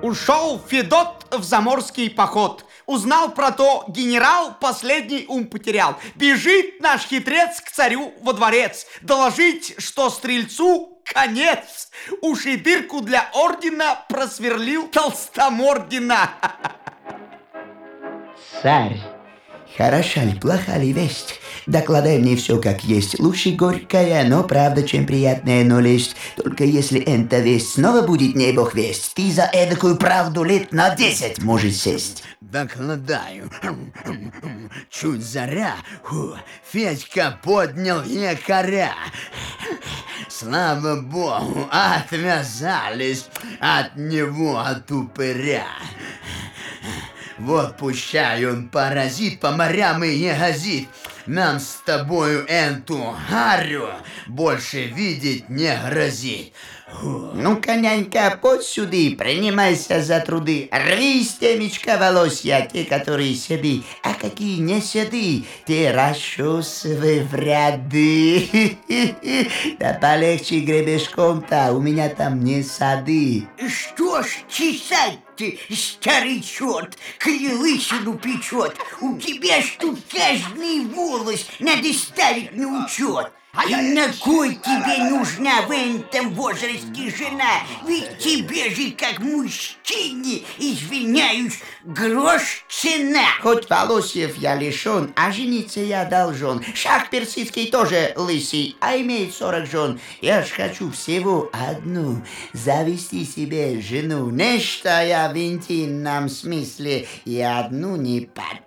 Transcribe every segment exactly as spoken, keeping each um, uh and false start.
Ушел Федот в заморский поход. Узнал про то генерал, последний ум потерял. Бежит наш хитрец к царю во дворец. Доложить, что стрельцу конец. Уж и дырку для ордена просверлил толстомордина. Царь. Хороша ли, плоха ли весть? Докладай мне все как есть. Лучше горькая, но правда, чем приятная, но лесть. Только если эта весть снова будет, не бог весть, ты за эдакую правду лет на десять можешь сесть. Докладаю. Чуть заря, фу, Федька поднял якоря. Слава богу, отвязались от него, от упыря. Вот пущай он паразит, по морям и не газит. Нам с тобою эту харю больше видеть не грозит. Ну-ка, нянька, подь сюды, принимайся за труды. Рви с темечка волосья, те, которые седы, а какие не седы, те расчесывай в ряды. Да полегче гребешком-то, у меня там не сады. Что ж чесать-то, старый черт, коли лысину печет? У тебя ж тут каждый волос надо ставить на учет. А на кой тебе нужна в этом возрасте жена? Ведь тебе же, как мужчине, извиняюсь, грош цена. Хоть волосьев я лишен, а жениться я должен. Шах персидский тоже лысый, а имеет сорок жен. Я ж хочу всего одну, завести себе жену. Не что я в интимном смысле и одну не подтяну.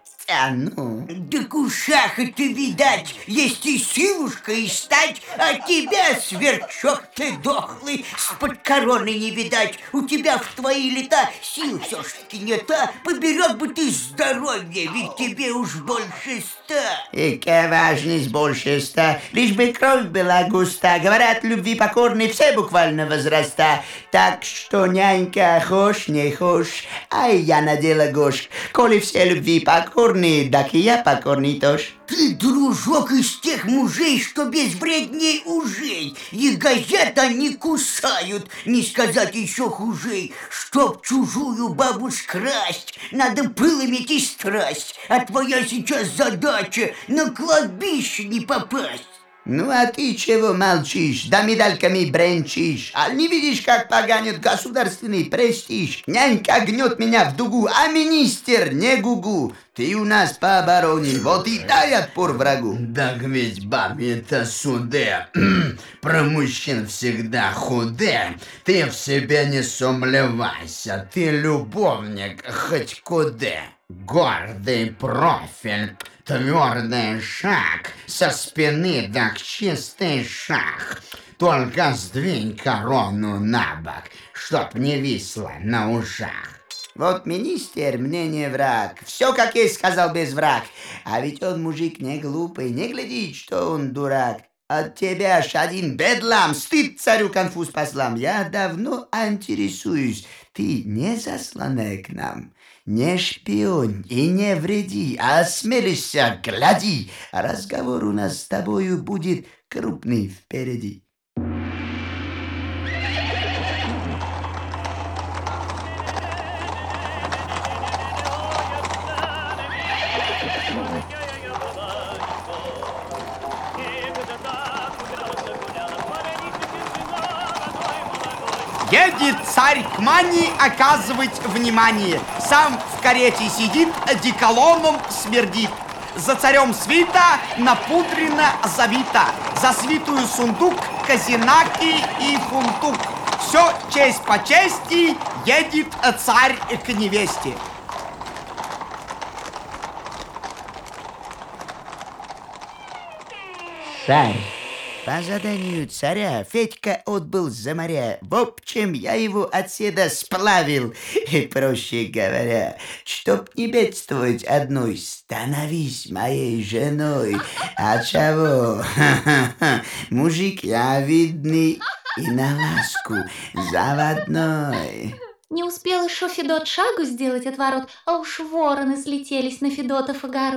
Так у шаха-то, видать, есть и силушка, и стать, а тебя, сверчок ты дохлый, с-под короны не видать. У тебя в твои лета сил все-таки не та, поберег бы ты здоровье, ведь тебе уж больше ста. И какая важность больше ста, лишь бы кровь была густа. Говорят, любви покорны все буквально возраста. Так что, нянька, хошь, не хошь, ай, я надела гош. Коли все любви покорны, так и я покорный тоже. Ты, дружок, из тех мужей, что безвредней ужей. Ягозят они кусают, не сказать еще хужей. Чтоб чужую бабу скрасть, надо пыл иметь и страсть. А твоя сейчас задача на кладбище не попасть. Ну а ты чего молчишь, да медальками бренчишь? А не видишь, как поганит государственный престиж? Нянька гнет меня в дугу, а министр не гугу. Ты у нас по обороне, вот и дай отпор врагу. Так ведь бабе-то суде, про мужчин всегда худе. Ты в себе не сомневайся, ты любовник хоть куда. Гордый профиль, твердый шаг, со спины так чистый шаг. Только сдвинь корону на бок, чтоб не висло на ушах. Вот министр мне не враг, все как есть сказал без враг. А ведь он мужик не глупый, не глядит, что он дурак. От тебя ж один бедлам, стыд царю конфуз послам. Я давно интересуюсь, ты не засланная к нам? Не шпион и не вреди, а осмелишься, гляди. Разговор у нас с тобою будет крупный впереди. Едет царь к Мани оказывать внимание. Сам в карете сидит, одеколоном смердит. За царем свита напудрено завита. За свитую сундук, казинаки и фунтук. Все честь по чести, едет царь к невесте. Царь. По заданию царя Федька отбыл за моря. В общем, я его отседа сплавил. И, проще говоря, чтоб не бедствовать одной, становись моей женой. А чего? Мужик я видный и на ласку заводной. Не успел еще Федот шагу сделать от ворот, а уж вороны слетелись на Федотов огород.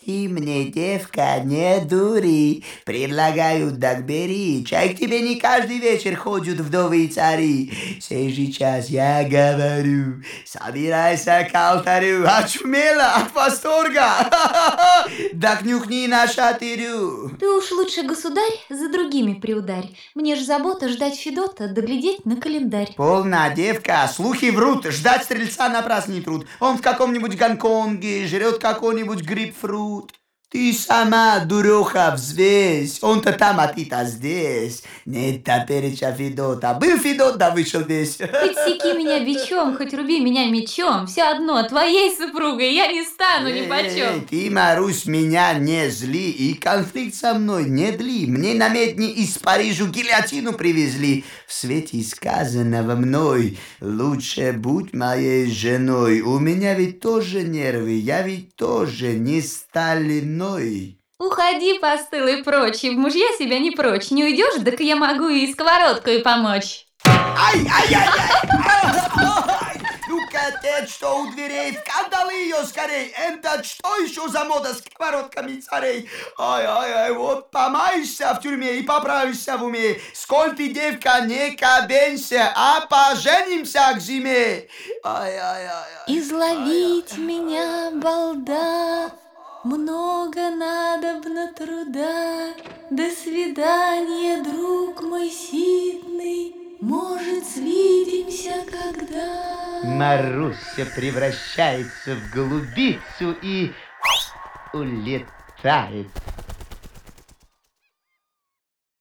Ты мне, девка, не дури. Предлагаю, так бери. Чай к тебе не каждый вечер ходят вдовы и цари. Сейчас я говорю. Собирайся к алтарю. Очумела от восторга. Так нюхни на шатырю. Ты уж лучше, государь, за другими приударь. Мне ж забота ждать Федота, да глядеть на календарь. Полна, девка, слухи врут. Ждать стрельца напрасный труд. Он в каком-нибудь Гонконге жрет какой-нибудь грейпфрут. Ты сама, дуреха, взвесь. Он-то там, а ты-то здесь. Нет топереча Федота. Был Федот, да вышел весь. Хоть секи меня бичом, хоть руби меня мечом. Все одно, твоей супругой я не стану ни Эй, почем. ты, Марусь, меня не зли и конфликт со мной не дли. Мне на медне из Парижа гильотину привезли. В свете сказанного мной лучше будь моей женой. У меня ведь тоже нервы, я ведь тоже не сталиной. Уходи, постылый прочь, и в мужья себя не прочь. Не уйдешь, так я могу и сковородкой помочь. Ай, ай, ай, ай! Ну-ка, ты что у дверей? В кандалы ее скорей! Это что еще за мода с сковородками царей? Ай, ай, ай, вот помаешься в тюрьме и поправишься в уме. Сколь ты, девка, не кабенься, а поженимся к зиме. Ай, ай, ай, ай. Изловить меня, балда, много надобно труда. До свидания, друг мой ситный, может, свидимся когда. Маруся превращается в голубицу и улетает.